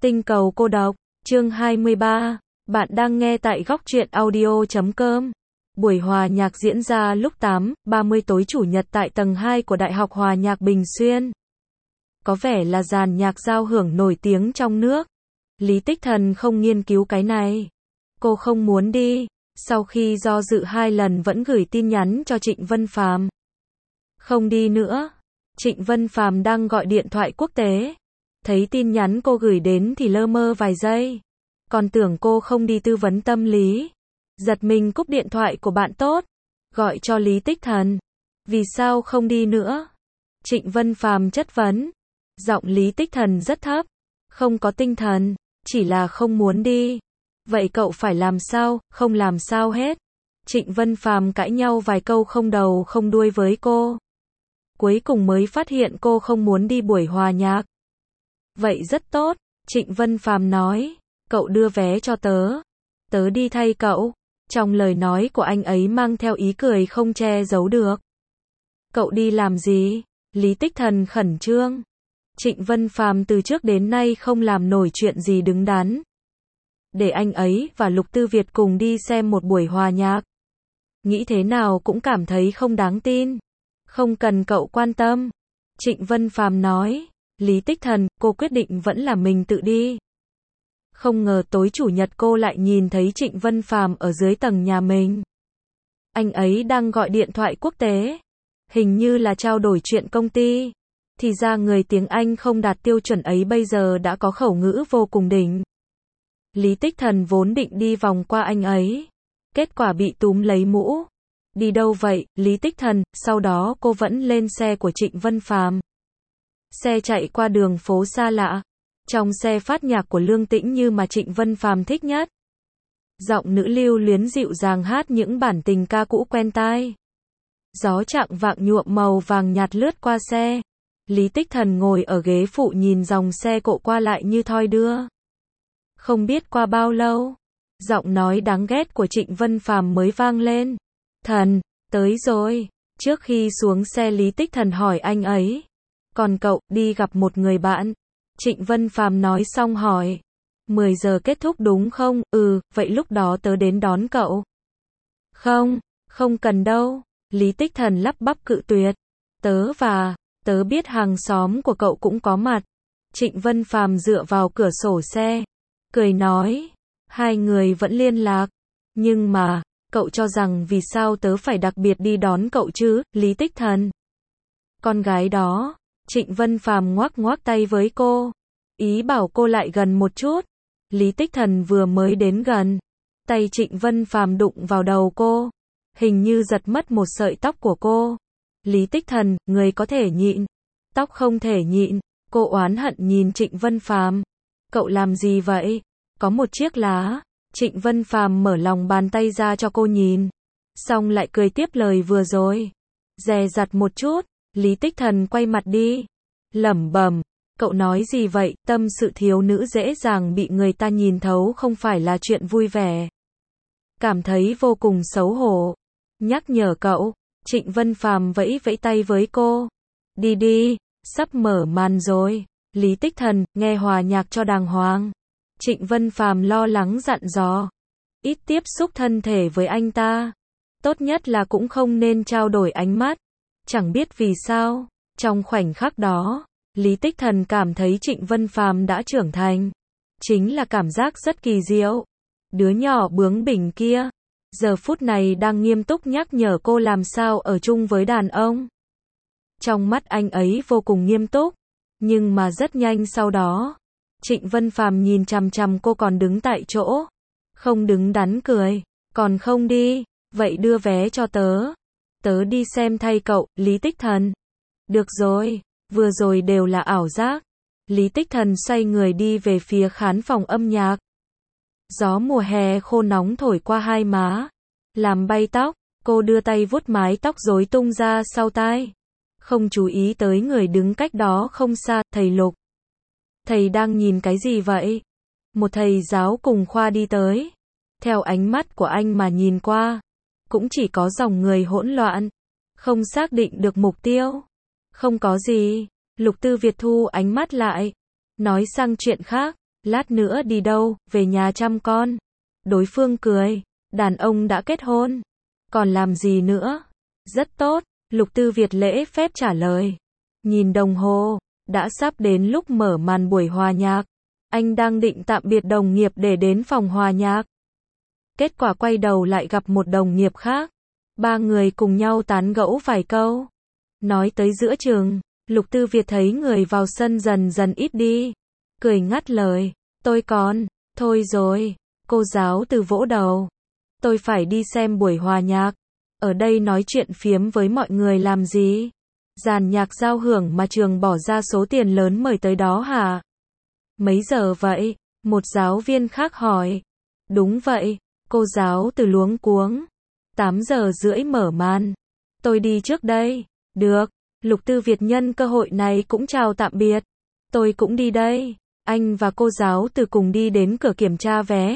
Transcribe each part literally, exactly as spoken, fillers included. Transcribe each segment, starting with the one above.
Tinh cầu cô độc, chương hai mươi ba. Bạn đang nghe tại góc truyện audio chấm com. Buổi hòa nhạc diễn ra lúc tám giờ ba mươi tối Chủ nhật tại tầng hai của Đại học Hòa nhạc Bình Xuyên. Có vẻ là dàn nhạc giao hưởng nổi tiếng trong nước. Lý Tích Thần không nghiên cứu cái này. Cô không muốn đi. Sau khi do dự hai lần vẫn gửi tin nhắn cho Trịnh Vân Phàm. Không đi nữa. Trịnh Vân Phàm đang gọi điện thoại quốc tế. Thấy tin nhắn cô gửi đến thì lơ mơ vài giây. Còn tưởng cô không đi tư vấn tâm lý. Giật mình cúp điện thoại của bạn tốt. Gọi cho Lý Tích Thần. Vì sao không đi nữa? Trịnh Vân Phàm chất vấn. Giọng Lý Tích Thần rất thấp. Không có tinh thần. Chỉ là không muốn đi. Vậy cậu phải làm sao? Không làm sao hết. Trịnh Vân Phàm cãi nhau vài câu không đầu không đuôi với cô. Cuối cùng mới phát hiện cô không muốn đi buổi hòa nhạc. Vậy rất tốt, Trịnh Vân Phàm nói, cậu đưa vé cho tớ. Tớ đi thay cậu. Trong lời nói của anh ấy mang theo ý cười không che giấu được. Cậu đi làm gì? Lý Tích Thần khẩn trương. Trịnh Vân Phàm từ trước đến nay không làm nổi chuyện gì đứng đắn. Để anh ấy và Lục Tư Việt cùng đi xem một buổi hòa nhạc. Nghĩ thế nào cũng cảm thấy không đáng tin. Không cần cậu quan tâm. Trịnh Vân Phàm nói. Lý Tích Thần, cô quyết định vẫn là mình tự đi. Không ngờ tối Chủ nhật cô lại nhìn thấy Trịnh Vân Phàm ở dưới tầng nhà mình. Anh ấy đang gọi điện thoại quốc tế. Hình như là trao đổi chuyện công ty. Thì ra người tiếng Anh không đạt tiêu chuẩn ấy bây giờ đã có khẩu ngữ vô cùng đỉnh. Lý Tích Thần vốn định đi vòng qua anh ấy. Kết quả bị túm lấy mũ. Đi đâu vậy, Lý Tích Thần? Sau đó cô vẫn lên xe của Trịnh Vân Phàm. Xe chạy qua đường phố xa lạ. Trong xe phát nhạc của Lương Tĩnh Như mà Trịnh Vân Phàm thích nhất. Giọng nữ lưu luyến dịu dàng hát những bản tình ca cũ quen tai. Gió chạng vạng nhuộm màu vàng nhạt lướt qua xe. Lý Tích Thần ngồi ở ghế phụ nhìn dòng xe cộ qua lại như thoi đưa. Không biết qua bao lâu, giọng nói đáng ghét của Trịnh Vân Phàm mới vang lên. Thần, tới rồi. Trước khi xuống xe Lý Tích Thần hỏi anh ấy. Còn cậu, đi gặp một người bạn. Trịnh Vân Phàm nói xong hỏi. mười giờ kết thúc đúng không? Ừ, vậy lúc đó tớ đến đón cậu. Không, không cần đâu. Lý Tích Thần lắp bắp cự tuyệt. Tớ và, tớ biết hàng xóm của cậu cũng có mặt. Trịnh Vân Phàm dựa vào cửa sổ xe. Cười nói. Hai người vẫn liên lạc. Nhưng mà, cậu cho rằng vì sao tớ phải đặc biệt đi đón cậu chứ, Lý Tích Thần? Con gái đó. Trịnh Vân Phàm ngoắc ngoắc tay với cô. Ý bảo cô lại gần một chút. Lý Tích Thần vừa mới đến gần. Tay Trịnh Vân Phàm đụng vào đầu cô. Hình như giật mất một sợi tóc của cô. Lý Tích Thần, người có thể nhịn. Tóc không thể nhịn. Cô oán hận nhìn Trịnh Vân Phàm. Cậu làm gì vậy? Có một chiếc lá. Trịnh Vân Phàm mở lòng bàn tay ra cho cô nhìn. Xong lại cười tiếp lời vừa rồi. Dè dặt một chút. Lý Tích Thần quay mặt đi. Lẩm bẩm. Cậu nói gì vậy? Tâm sự thiếu nữ dễ dàng bị người ta nhìn thấu không phải là chuyện vui vẻ. Cảm thấy vô cùng xấu hổ. Nhắc nhở cậu. Trịnh Vân Phàm vẫy vẫy tay với cô. Đi đi. Sắp mở màn rồi. Lý Tích Thần, nghe hòa nhạc cho đàng hoàng. Trịnh Vân Phàm lo lắng dặn dò. Ít tiếp xúc thân thể với anh ta. Tốt nhất là cũng không nên trao đổi ánh mắt. Chẳng biết vì sao, trong khoảnh khắc đó, Lý Tích Thần cảm thấy Trịnh Vân Phàm đã trưởng thành. Chính là cảm giác rất kỳ diệu. Đứa nhỏ bướng bỉnh kia, giờ phút này đang nghiêm túc nhắc nhở cô làm sao ở chung với đàn ông. Trong mắt anh ấy vô cùng nghiêm túc, nhưng mà rất nhanh sau đó, Trịnh Vân Phàm nhìn chằm chằm cô còn đứng tại chỗ. Không đứng đắn cười, còn không đi, vậy đưa vé cho tớ. Tớ đi xem thay cậu, Lý Tích Thần. Được rồi, vừa rồi đều là ảo giác. Lý Tích Thần xoay người đi về phía khán phòng âm nhạc. Gió mùa hè khô nóng thổi qua hai má. Làm bay tóc, cô đưa tay vuốt mái tóc rối tung ra sau tai. Không chú ý tới người đứng cách đó không xa, thầy Lục. Thầy đang nhìn cái gì vậy? Một thầy giáo cùng khoa đi tới. Theo ánh mắt của anh mà nhìn qua. Cũng chỉ có dòng người hỗn loạn. Không xác định được mục tiêu. Không có gì. Lục Tư Việt thu ánh mắt lại. Nói sang chuyện khác. Lát nữa đi đâu, về nhà chăm con. Đối phương cười, đàn ông đã kết hôn. Còn làm gì nữa? Rất tốt, Lục Tư Việt lễ phép trả lời. Nhìn đồng hồ, đã sắp đến lúc mở màn buổi hòa nhạc. Anh đang định tạm biệt đồng nghiệp để đến phòng hòa nhạc. Kết quả quay đầu lại gặp một đồng nghiệp khác. Ba người cùng nhau tán gẫu vài câu. Nói tới giữa trường, Lục Tư Việt thấy người vào sân dần dần ít đi. Cười ngắt lời, tôi còn, thôi rồi, cô giáo từ vỗ đầu. Tôi phải đi xem buổi hòa nhạc. Ở đây nói chuyện phiếm với mọi người làm gì? Dàn nhạc giao hưởng mà trường bỏ ra số tiền lớn mời tới đó hả? Mấy giờ vậy? Một giáo viên khác hỏi. Đúng vậy, cô giáo từ luống cuống. tám giờ rưỡi mở màn. Tôi đi trước đây. Được, Lục Tư Việt nhân cơ hội này cũng chào tạm biệt. Tôi cũng đi đây. Anh và cô giáo từ cùng đi đến cửa kiểm tra vé.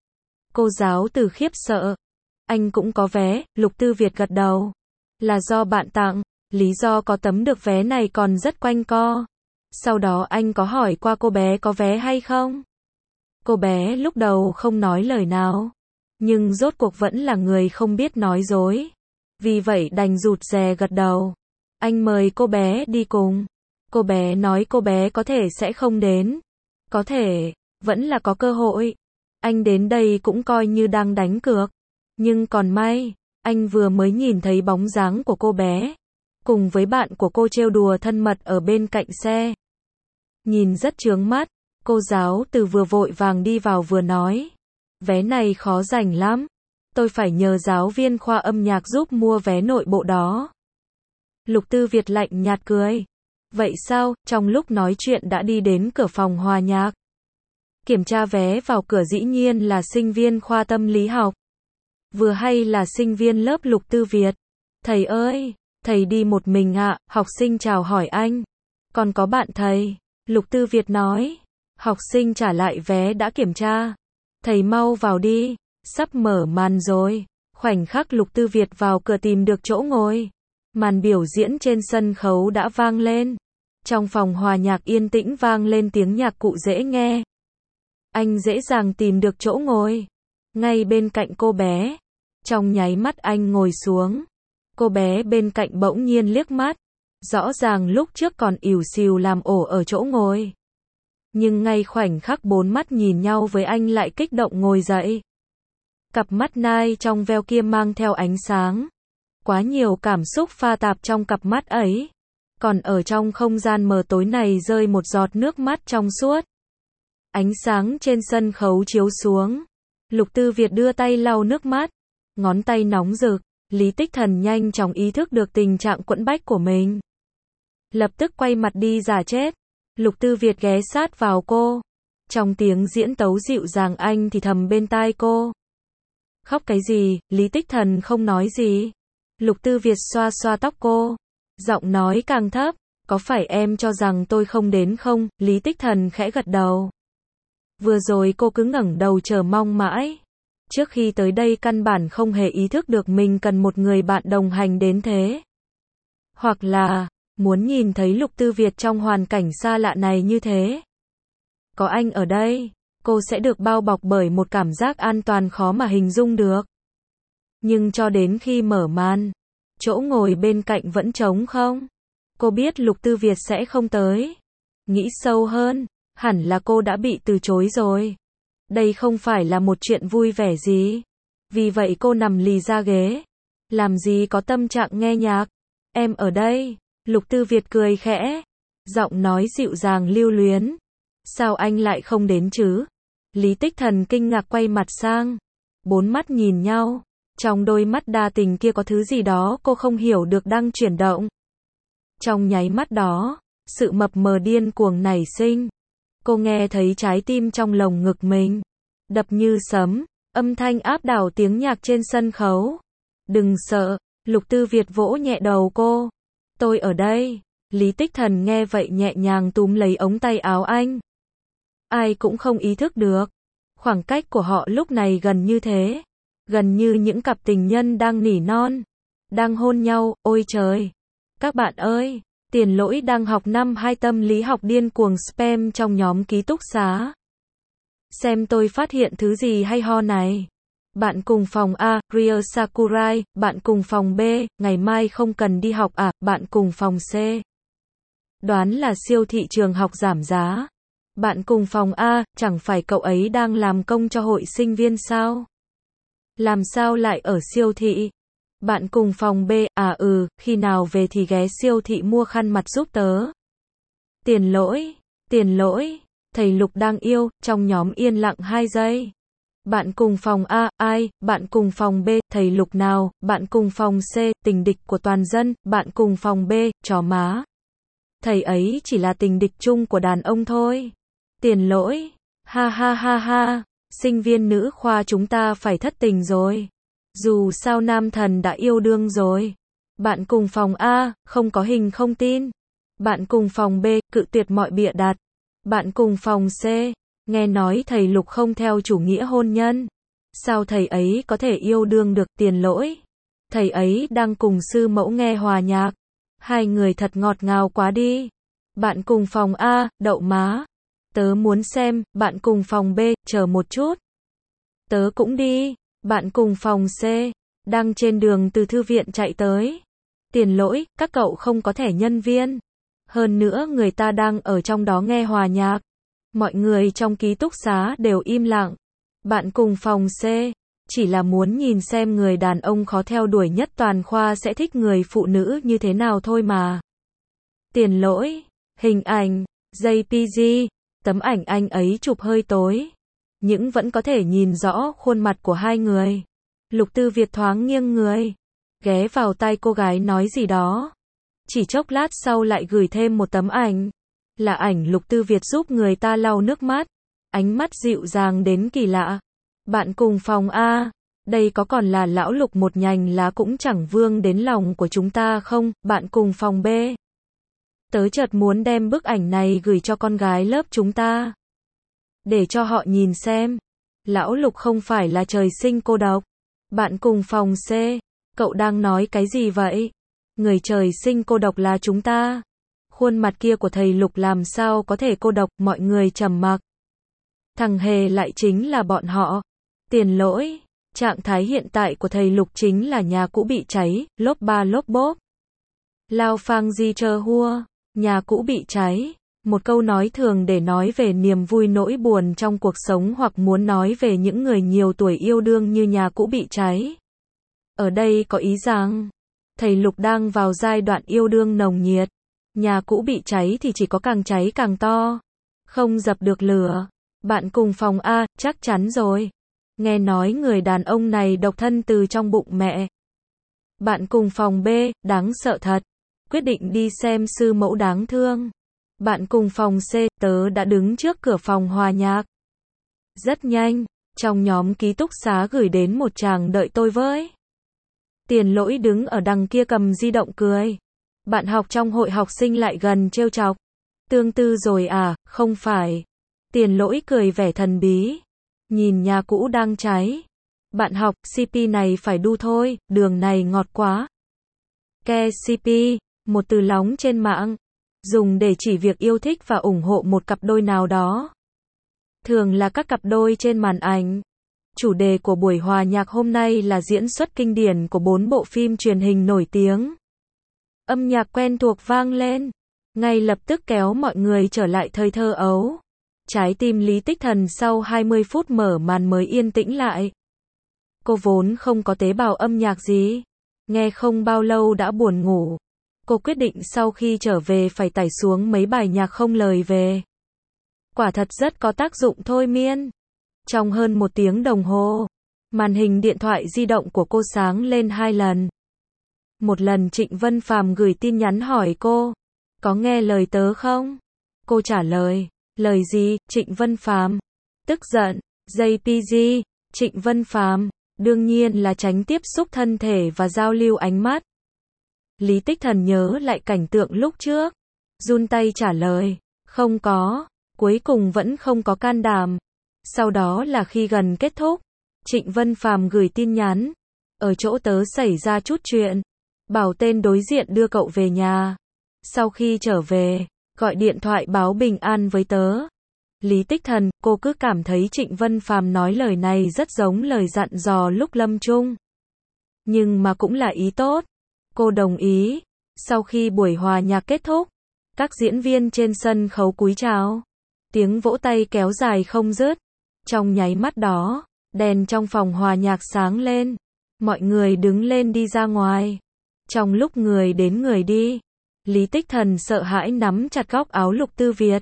Cô giáo từ khiếp sợ. Anh cũng có vé, Lục Tư Việt gật đầu. Là do bạn tặng, lý do có tấm được vé này còn rất quanh co. Sau đó anh có hỏi qua cô bé có vé hay không? Cô bé lúc đầu không nói lời nào. Nhưng rốt cuộc vẫn là người không biết nói dối. Vì vậy đành rụt rè gật đầu. Anh mời cô bé đi cùng. Cô bé nói cô bé có thể sẽ không đến. Có thể, vẫn là có cơ hội. Anh đến đây cũng coi như đang đánh cược. Nhưng còn may, anh vừa mới nhìn thấy bóng dáng của cô bé. Cùng với bạn của cô trêu đùa thân mật ở bên cạnh xe. Nhìn rất chướng mắt, cô giáo từ vừa vội vàng đi vào vừa nói. Vé này khó giành lắm. Tôi phải nhờ giáo viên khoa âm nhạc giúp mua vé nội bộ đó. Lục Tư Việt lạnh nhạt cười. Vậy sao, trong lúc nói chuyện đã đi đến cửa phòng hòa nhạc. Kiểm tra vé vào cửa dĩ nhiên là sinh viên khoa tâm lý học. Vừa hay là sinh viên lớp Lục Tư Việt. Thầy ơi, thầy đi một mình ạ, học sinh chào hỏi anh. Còn có bạn thầy, Lục Tư Việt nói. Học sinh trả lại vé đã kiểm tra. Thầy mau vào đi, sắp mở màn rồi. Khoảnh khắc Lục Tư Việt vào cửa tìm được chỗ ngồi. Màn biểu diễn trên sân khấu đã vang lên. Trong phòng hòa nhạc yên tĩnh vang lên tiếng nhạc cụ dễ nghe. Anh dễ dàng tìm được chỗ ngồi. Ngay bên cạnh cô bé. Trong nháy mắt anh ngồi xuống. Cô bé bên cạnh bỗng nhiên liếc mắt. Rõ ràng lúc trước còn ỉu xìu làm ổ ở chỗ ngồi. Nhưng ngay khoảnh khắc bốn mắt nhìn nhau với anh lại kích động ngồi dậy. Cặp mắt nai trong veo kia mang theo ánh sáng. Quá nhiều cảm xúc pha tạp trong cặp mắt ấy. Còn ở trong không gian mờ tối này rơi một giọt nước mắt trong suốt. Ánh sáng trên sân khấu chiếu xuống. Lục Tư Việt đưa tay lau nước mắt. Ngón tay nóng rực. Lý Tích Thần nhanh chóng ý thức được tình trạng quẫn bách của mình. Lập tức quay mặt đi giả chết. Lục Tư Việt ghé sát vào cô. Trong tiếng diễn tấu dịu dàng anh thì thầm bên tai cô. Khóc cái gì, Lý Tích Thần không nói gì. Lục Tư Việt xoa xoa tóc cô. Giọng nói càng thấp. Có phải em cho rằng tôi không đến không? Lý Tích Thần khẽ gật đầu. Vừa rồi cô cứ ngẩng đầu chờ mong mãi. Trước khi tới đây căn bản không hề ý thức được mình cần một người bạn đồng hành đến thế. Hoặc là, muốn nhìn thấy Lục Tư Việt trong hoàn cảnh xa lạ này như thế. Có anh ở đây, cô sẽ được bao bọc bởi một cảm giác an toàn khó mà hình dung được. Nhưng cho đến khi mở màn, chỗ ngồi bên cạnh vẫn trống không. Cô biết Lục Tư Việt sẽ không tới. Nghĩ sâu hơn, hẳn là cô đã bị từ chối rồi. Đây không phải là một chuyện vui vẻ gì. Vì vậy cô nằm lì ra ghế. Làm gì có tâm trạng nghe nhạc. Em ở đây. Lục Tư Việt cười khẽ. Giọng nói dịu dàng lưu luyến. Sao anh lại không đến chứ? Lý Tích Thần kinh ngạc quay mặt sang. Bốn mắt nhìn nhau. Trong đôi mắt đa tình kia có thứ gì đó cô không hiểu được đang chuyển động. Trong nháy mắt đó, sự mập mờ điên cuồng nảy sinh. Cô nghe thấy trái tim trong lồng ngực mình đập như sấm, âm thanh áp đảo tiếng nhạc trên sân khấu. Đừng sợ, Lục Tư Việt vỗ nhẹ đầu cô. Tôi ở đây. Lý Tích Thần nghe vậy nhẹ nhàng túm lấy ống tay áo anh. Ai cũng không ý thức được. Khoảng cách của họ lúc này gần như thế. Gần như những cặp tình nhân đang nỉ non. Đang hôn nhau, ôi trời. Các bạn ơi, Tiền Lỗi đang học năm hai tâm lý học điên cuồng spam trong nhóm ký túc xá. Xem tôi phát hiện thứ gì hay ho này. Bạn cùng phòng A, Ria Sakurai, bạn cùng phòng B, ngày mai không cần đi học à, bạn cùng phòng C. Đoán là siêu thị trường học giảm giá. Bạn cùng phòng A, chẳng phải cậu ấy đang làm công cho hội sinh viên sao? Làm sao lại ở siêu thị? Bạn cùng phòng B, à ừ, khi nào về thì ghé siêu thị mua khăn mặt giúp tớ. Tiền lỗi, tiền lỗi, thầy Lục đang yêu, trong nhóm yên lặng hai giây. Bạn cùng phòng A, ai, bạn cùng phòng B, thầy Lục nào, bạn cùng phòng C, tình địch của toàn dân, bạn cùng phòng B, chó má. Thầy ấy chỉ là tình địch chung của đàn ông thôi. Tiền lỗi, ha ha ha ha, sinh viên nữ khoa chúng ta phải thất tình rồi. Dù sao nam thần đã yêu đương rồi. Bạn cùng phòng A, không có hình không tin. Bạn cùng phòng B, cự tuyệt mọi bịa đặt. Bạn cùng phòng C, nghe nói thầy Lục không theo chủ nghĩa hôn nhân. Sao thầy ấy có thể yêu đương được? Tiền lỗi. Thầy ấy đang cùng sư mẫu nghe hòa nhạc. Hai người thật ngọt ngào quá đi. Bạn cùng phòng A, đậu má. Tớ muốn xem. Bạn cùng phòng B, chờ một chút. Tớ cũng đi. Bạn cùng phòng C, đang trên đường từ thư viện chạy tới. Tiền lỗi, các cậu không có thẻ nhân viên. Hơn nữa người ta đang ở trong đó nghe hòa nhạc. Mọi người trong ký túc xá đều im lặng. Bạn cùng phòng C, chỉ là muốn nhìn xem người đàn ông khó theo đuổi nhất toàn khoa sẽ thích người phụ nữ như thế nào thôi mà. Tiền lỗi, hình ảnh, giây pê giê, tấm ảnh anh ấy chụp hơi tối. Nhưng vẫn có thể nhìn rõ khuôn mặt của hai người. Lục Tư Việt thoáng nghiêng người, ghé vào tai cô gái nói gì đó. Chỉ chốc lát sau lại gửi thêm một tấm ảnh. Là ảnh Lục Tư Việt giúp người ta lau nước mắt. Ánh mắt dịu dàng đến kỳ lạ. Bạn cùng phòng A, đây có còn là lão Lục một nhành lá cũng chẳng vương đến lòng của chúng ta không? Bạn cùng phòng B, tớ chợt muốn đem bức ảnh này gửi cho con gái lớp chúng ta. Để cho họ nhìn xem. Lão Lục không phải là trời sinh cô độc. Bạn cùng phòng C, cậu đang nói cái gì vậy? Người trời sinh cô độc là chúng ta. Khuôn mặt kia của thầy Lục làm sao có thể cô độc? Mọi người trầm mặc. Thằng hề lại chính là bọn họ. Tiền lỗi, trạng thái hiện tại của thầy Lục chính là nhà cũ bị cháy, lốp ba lốp bốp. Lao phang di chơ hua, nhà cũ bị cháy. Một câu nói thường để nói về niềm vui nỗi buồn trong cuộc sống hoặc muốn nói về những người nhiều tuổi yêu đương như nhà cũ bị cháy. Ở đây có ý rằng, thầy Lục đang vào giai đoạn yêu đương nồng nhiệt. Nhà cũ bị cháy thì chỉ có càng cháy càng to. Không dập được lửa. Bạn cùng phòng A, chắc chắn rồi. Nghe nói người đàn ông này độc thân từ trong bụng mẹ. Bạn cùng phòng B, đáng sợ thật. Quyết định đi xem sư mẫu đáng thương. Bạn cùng phòng C, tớ đã đứng trước cửa phòng hòa nhạc. Rất nhanh, trong nhóm ký túc xá gửi đến một chàng đợi tôi với. Tiền lỗi đứng ở đằng kia cầm di động cười. Bạn học trong hội học sinh lại gần trêu chọc. Tương tư rồi à, không phải. Tiền lỗi cười vẻ thần bí. Nhìn nhà cũ đang cháy. Bạn học, xê pê này phải đu thôi, đường này ngọt quá. Ke xê pê, một từ lóng trên mạng. Dùng để chỉ việc yêu thích và ủng hộ một cặp đôi nào đó. Thường là các cặp đôi trên màn ảnh. Chủ đề của buổi hòa nhạc hôm nay là diễn xuất kinh điển của bốn bộ phim truyền hình nổi tiếng. Âm nhạc quen thuộc vang lên, ngay lập tức kéo mọi người trở lại thời thơ ấu. Trái tim Lý Tích Thần sau hai mươi phút mở màn mới yên tĩnh lại. Cô vốn không có tế bào âm nhạc gì. Nghe không bao lâu đã buồn ngủ. Cô quyết định sau khi trở về phải tải xuống mấy bài nhạc không lời về. Quả thật rất có tác dụng thôi miên. Trong hơn một tiếng đồng hồ, màn hình điện thoại di động của cô sáng lên hai lần. Một lần Trịnh Vân Phàm gửi tin nhắn hỏi cô, có nghe lời tớ không? Cô trả lời, lời gì? Trịnh Vân Phàm tức giận, giây pê giê, Trịnh Vân Phàm đương nhiên là tránh tiếp xúc thân thể và giao lưu ánh mắt. Lý Tích Thần nhớ lại cảnh tượng lúc trước, run tay trả lời, không có, cuối cùng vẫn không có can đảm. Sau đó là khi gần kết thúc, Trịnh Vân Phàm gửi tin nhắn, ở chỗ tớ xảy ra chút chuyện, bảo tên đối diện đưa cậu về nhà. Sau khi trở về, gọi điện thoại báo bình an với tớ. Lý Tích Thần, cô cứ cảm thấy Trịnh Vân Phàm nói lời này rất giống lời dặn dò lúc lâm chung. Nhưng mà cũng là ý tốt. Cô đồng ý. Sau khi buổi hòa nhạc kết thúc, các diễn viên trên sân khấu cúi chào. Tiếng vỗ tay kéo dài không dứt. Trong nháy mắt đó, đèn trong phòng hòa nhạc sáng lên. Mọi người đứng lên đi ra ngoài. Trong lúc người đến người đi, Lý Tích Thần sợ hãi nắm chặt góc áo Lục Tư Việt.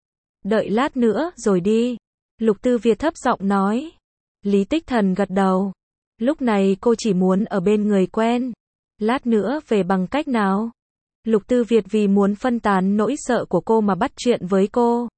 Đợi lát nữa rồi đi. Lục Tư Việt thấp giọng nói. Lý Tích Thần gật đầu. Lúc này cô chỉ muốn ở bên người quen. Lát nữa về bằng cách nào? Lục Tư Việt vì muốn phân tán nỗi sợ của cô mà bắt chuyện với cô.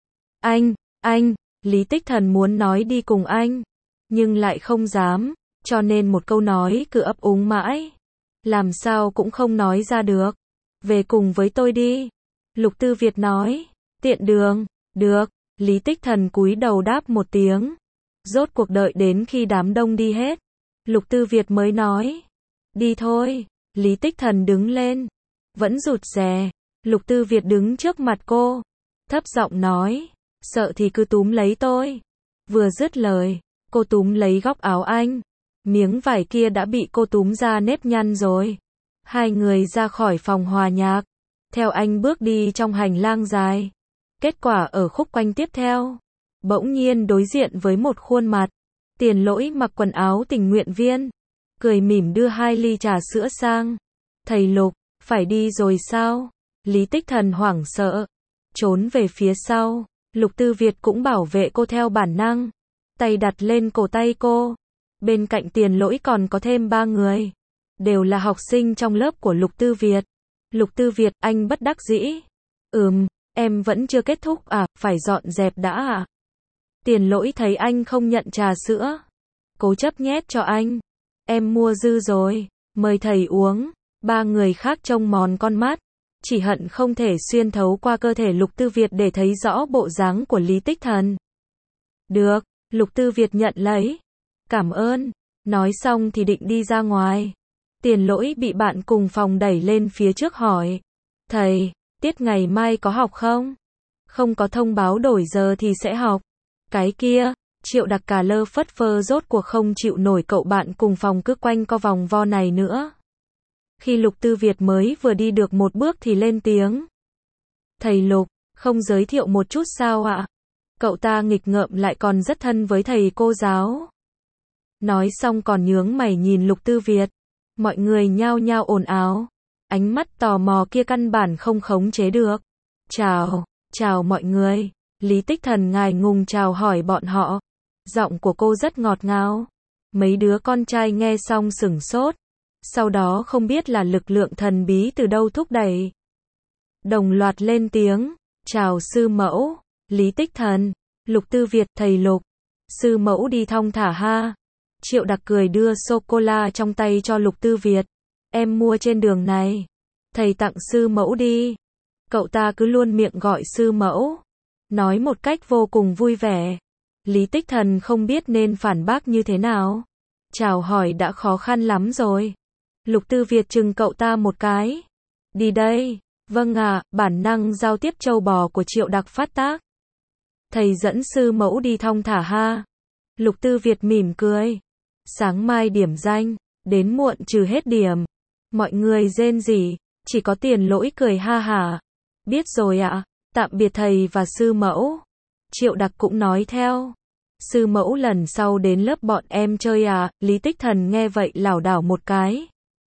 Anh, anh, Lý Tích Thần muốn nói đi cùng anh. Nhưng lại không dám. Cho nên một câu nói cứ ấp úng mãi. Làm sao cũng không nói ra được. Về cùng với tôi đi. Lục Tư Việt nói. Tiện đường. Được. Lý Tích Thần cúi đầu đáp một tiếng. Rốt cuộc đợi đến khi đám đông đi hết. Lục Tư Việt mới nói. Đi thôi. Lý Tích Thần đứng lên. Vẫn rụt rè. Lục Tư Việt đứng trước mặt cô. Thấp giọng nói. Sợ thì cứ túm lấy tôi. Vừa dứt lời, cô túm lấy góc áo anh. Miếng vải kia đã bị cô túm ra nếp nhăn rồi. Hai người ra khỏi phòng hòa nhạc. Theo anh bước đi trong hành lang dài. Kết quả ở khúc quanh tiếp theo. Bỗng nhiên đối diện với một khuôn mặt. Tiền Lỗi mặc quần áo tình nguyện viên. Cười mỉm đưa hai ly trà sữa sang. Thầy Lục, phải đi rồi sao? Lý Tích Thần hoảng sợ. Trốn về phía sau. Lục Tư Việt cũng bảo vệ cô theo bản năng. Tay đặt lên cổ tay cô. Bên cạnh Tiền Lỗi còn có thêm ba người. Đều là học sinh trong lớp của Lục Tư Việt. Lục Tư Việt, anh bất đắc dĩ. Ừm, em vẫn chưa kết thúc à, phải dọn dẹp đã à? Tiền Lỗi thấy anh không nhận trà sữa. Cố chấp nhét cho anh. Em mua dư rồi, mời thầy uống. Ba người khác trông mòn con mắt. Chỉ hận không thể xuyên thấu qua cơ thể Lục Tư Việt để thấy rõ bộ dáng của Lý Tích Thần. Được, Lục Tư Việt nhận lấy. Cảm ơn. Nói xong thì định đi ra ngoài. Tiền Lỗi bị bạn cùng phòng đẩy lên phía trước hỏi. Thầy, tiết ngày mai có học không? Không có thông báo đổi giờ thì sẽ học. Cái kia, Triệu Đặc cà lơ phất phơ rốt cuộc không chịu nổi cậu bạn cùng phòng cứ quanh co vòng vo này nữa. Khi Lục Tư Việt mới vừa đi được một bước thì lên tiếng. Thầy Lục, không giới thiệu một chút sao ạ? Cậu ta nghịch ngợm lại còn rất thân với thầy cô giáo. Nói xong còn nhướng mày nhìn Lục Tư Việt. Mọi người nhao nhao ồn ào. Ánh mắt tò mò kia căn bản không khống chế được. Chào, chào mọi người. Lý Tích Thần ngài ngùng chào hỏi bọn họ. Giọng của cô rất ngọt ngào. Mấy đứa con trai nghe xong sửng sốt. Sau đó không biết là lực lượng thần bí từ đâu thúc đẩy. Đồng loạt lên tiếng. Chào sư mẫu. Lý Tích Thần. Lục Tư Việt, thầy Lục. Sư mẫu đi thong thả ha. Triệu Đặc cười đưa sô-cô-la trong tay cho Lục Tư Việt. Em mua trên đường này. Thầy tặng sư mẫu đi. Cậu ta cứ luôn miệng gọi sư mẫu. Nói một cách vô cùng vui vẻ. Lý Tích Thần không biết nên phản bác như thế nào. Chào hỏi đã khó khăn lắm rồi. Lục Tư Việt chừng cậu ta một cái. Đi đây. Vâng ạ, bản năng giao tiếp trâu bò của Triệu Đặc phát tác. Thầy dẫn sư mẫu đi thong thả ha. Lục Tư Việt mỉm cười. Sáng mai điểm danh, đến muộn trừ hết điểm. Mọi người rên rỉ, chỉ có Tiền Lỗi cười ha hả. Biết rồi ạ, tạm biệt thầy và sư mẫu. Triệu Đặc cũng nói theo. Sư mẫu lần sau đến lớp bọn em chơi à? Lý Tích Thần nghe vậy lảo đảo một cái.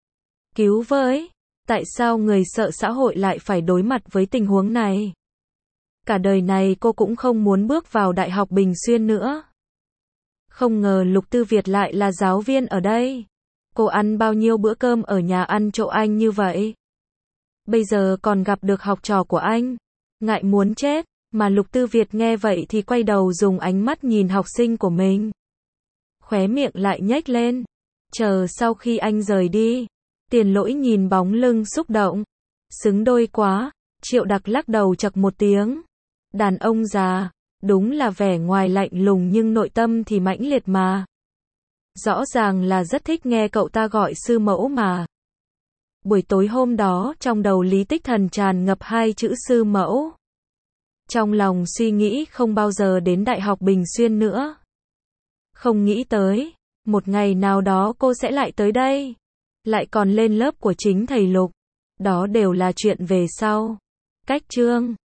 Cứu với, tại sao người sợ xã hội lại phải đối mặt với tình huống này? Cả đời này cô cũng không muốn bước vào Đại học Bình Xuyên nữa. Không ngờ Lục Tư Việt lại là giáo viên ở đây. Cô ăn bao nhiêu bữa cơm ở nhà ăn chỗ anh như vậy? Bây giờ còn gặp được học trò của anh. Ngại muốn chết, mà Lục Tư Việt nghe vậy thì quay đầu dùng ánh mắt nhìn học sinh của mình. Khóe miệng lại nhếch lên. Chờ sau khi anh rời đi. Tiền Lỗi nhìn bóng lưng xúc động. Xứng đôi quá. Triệu Đặc lắc đầu chậc một tiếng. Đàn ông già. Đúng là vẻ ngoài lạnh lùng nhưng nội tâm thì mãnh liệt mà. Rõ ràng là rất thích nghe cậu ta gọi sư mẫu mà. Buổi tối hôm đó trong đầu Lý Tích Thần tràn ngập hai chữ sư mẫu. Trong lòng suy nghĩ không bao giờ đến Đại học Bình Xuyên nữa. Không nghĩ tới, một ngày nào đó cô sẽ lại tới đây. Lại còn lên lớp của chính thầy Lục. Đó đều là chuyện về sau. Cách chương